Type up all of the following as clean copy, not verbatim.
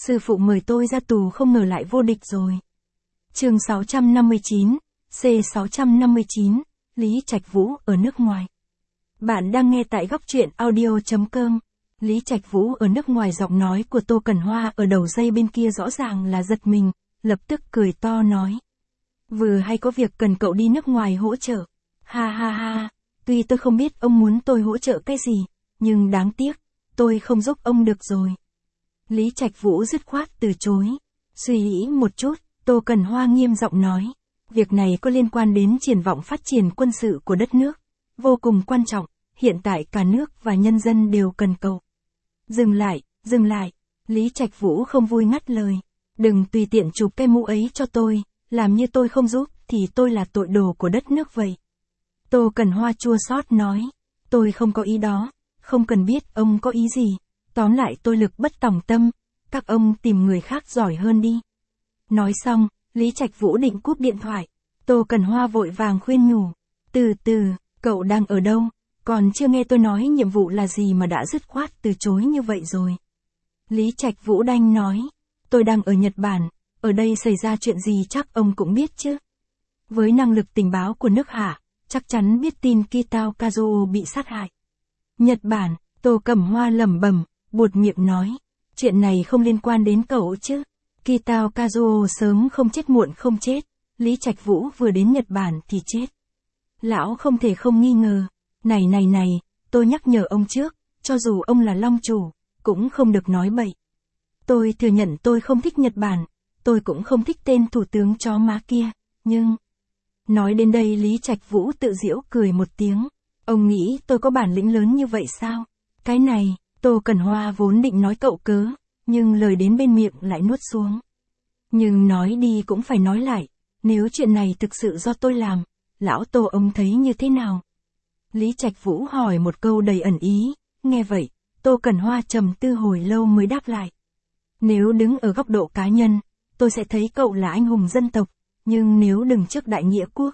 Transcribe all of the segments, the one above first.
Sư phụ mời tôi ra tù không ngờ lại vô địch rồi. Chương 659, C659, Lý Trạch Vũ ở nước ngoài. Bạn đang nghe tại góc truyện audio.com. Lý Trạch Vũ ở nước ngoài, giọng nói của Tô Cẩn Hoa ở đầu dây bên kia rõ ràng là giật mình, lập tức cười to nói. Vừa hay có việc cần cậu đi nước ngoài hỗ trợ. Ha ha ha, tuy tôi không biết ông muốn tôi hỗ trợ cái gì, nhưng đáng tiếc, tôi không giúp ông được rồi. Lý Trạch Vũ dứt khoát từ chối. Suy nghĩ một chút, Tô Cẩn Hoa nghiêm giọng nói. Việc này có liên quan đến triển vọng phát triển quân sự của đất nước. Vô cùng quan trọng, hiện tại cả nước và nhân dân đều cần cậu. Dừng lại, Lý Trạch Vũ không vui ngắt lời. Đừng tùy tiện chụp cái mũ ấy cho tôi, làm như tôi không giúp thì tôi là tội đồ của đất nước vậy. Tô Cẩn Hoa chua xót nói. Tôi không có ý đó, không cần biết ông có ý gì. Tóm lại tôi lực bất tòng tâm, các ông tìm người khác giỏi hơn đi. Nói xong, Lý Trạch Vũ định cúp điện thoại. Tô Cẩn Hoa vội vàng khuyên nhủ. Từ từ, cậu đang ở đâu? Còn chưa nghe tôi nói nhiệm vụ là gì mà đã dứt khoát từ chối như vậy rồi. Lý Trạch Vũ đanh nói. Tôi đang ở Nhật Bản, ở đây xảy ra chuyện gì chắc ông cũng biết chứ. Với năng lực tình báo của nước Hạ, chắc chắn biết tin Kitao Kazuo bị sát hại. Nhật Bản, Tô Cẩm Hoa lẩm bẩm, buột miệng nói. Chuyện này không liên quan đến cậu chứ. Kitao Kazuo sớm không chết muộn không chết. Lý Trạch Vũ vừa đến Nhật Bản thì chết. Lão không thể không nghi ngờ. Này, tôi nhắc nhở ông trước, cho dù ông là long chủ, cũng không được nói bậy. Tôi thừa nhận tôi không thích Nhật Bản, tôi cũng không thích tên thủ tướng chó má kia, nhưng... Nói đến đây Lý Trạch Vũ tự giễu cười một tiếng. Ông nghĩ tôi có bản lĩnh lớn như vậy sao? Cái này, Tô Cẩn Hoa vốn định nói cậu cớ, nhưng lời đến bên miệng lại nuốt xuống. Nhưng nói đi cũng phải nói lại, nếu chuyện này thực sự do tôi làm, lão Tô ông thấy như thế nào? Lý Trạch Vũ hỏi một câu đầy ẩn ý, nghe vậy, Tô Cẩn Hoa trầm tư hồi lâu mới đáp lại. Nếu đứng ở góc độ cá nhân, tôi sẽ thấy cậu là anh hùng dân tộc, nhưng nếu đứng trước đại nghĩa quốc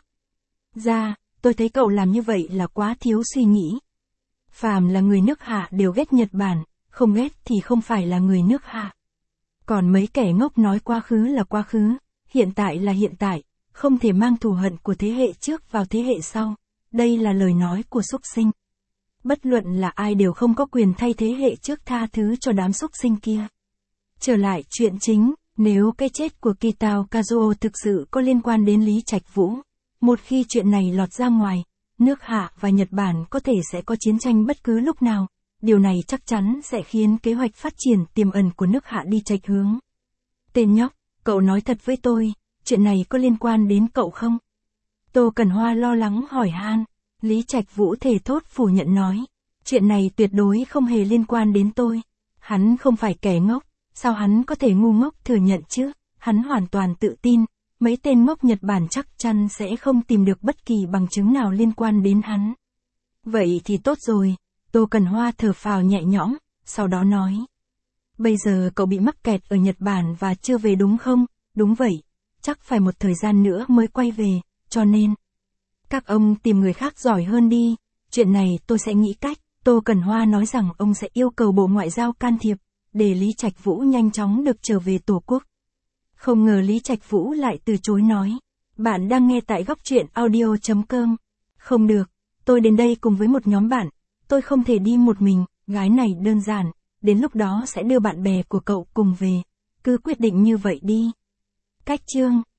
gia, tôi thấy cậu làm như vậy là quá thiếu suy nghĩ. Phàm là người nước Hạ đều ghét Nhật Bản, không ghét thì không phải là người nước Hạ. Còn mấy kẻ ngốc nói quá khứ là quá khứ, hiện tại là hiện tại, không thể mang thù hận của thế hệ trước vào thế hệ sau. Đây là lời nói của súc sinh. Bất luận là ai đều không có quyền thay thế hệ trước tha thứ cho đám súc sinh kia. Trở lại chuyện chính, nếu cái chết của Kitao Kazuo thực sự có liên quan đến Lý Trạch Vũ, một khi chuyện này lọt ra ngoài, nước Hạ và Nhật Bản có thể sẽ có chiến tranh bất cứ lúc nào, điều này chắc chắn sẽ khiến kế hoạch phát triển tiềm ẩn của nước Hạ đi chệch hướng. Tên nhóc, cậu nói thật với tôi, chuyện này có liên quan đến cậu không? Tô Cẩn Hoa lo lắng hỏi han. Lý Trạch Vũ thề thốt phủ nhận nói. Chuyện này tuyệt đối không hề liên quan đến tôi. Hắn không phải kẻ ngốc, sao hắn có thể ngu ngốc thừa nhận chứ? Hắn hoàn toàn tự tin, mấy tên ngốc Nhật Bản chắc chắn sẽ không tìm được bất kỳ bằng chứng nào liên quan đến hắn. Vậy thì tốt rồi, Tô Cẩn Hoa thở phào nhẹ nhõm, sau đó nói. Bây giờ cậu bị mắc kẹt ở Nhật Bản và chưa về đúng không? Đúng vậy, chắc phải một thời gian nữa mới quay về, cho nên... Các ông tìm người khác giỏi hơn đi, chuyện này tôi sẽ nghĩ cách. Tô Cẩn Hoa nói rằng ông sẽ yêu cầu Bộ Ngoại giao can thiệp, để Lý Trạch Vũ nhanh chóng được trở về Tổ quốc. Không ngờ Lý Trạch Vũ lại từ chối nói. Bạn đang nghe tại góc truyện audio.com. Không được, tôi đến đây cùng với một nhóm bạn, tôi không thể đi một mình, gái này đơn giản, đến lúc đó sẽ đưa bạn bè của cậu cùng về, cứ quyết định như vậy đi. Cách chương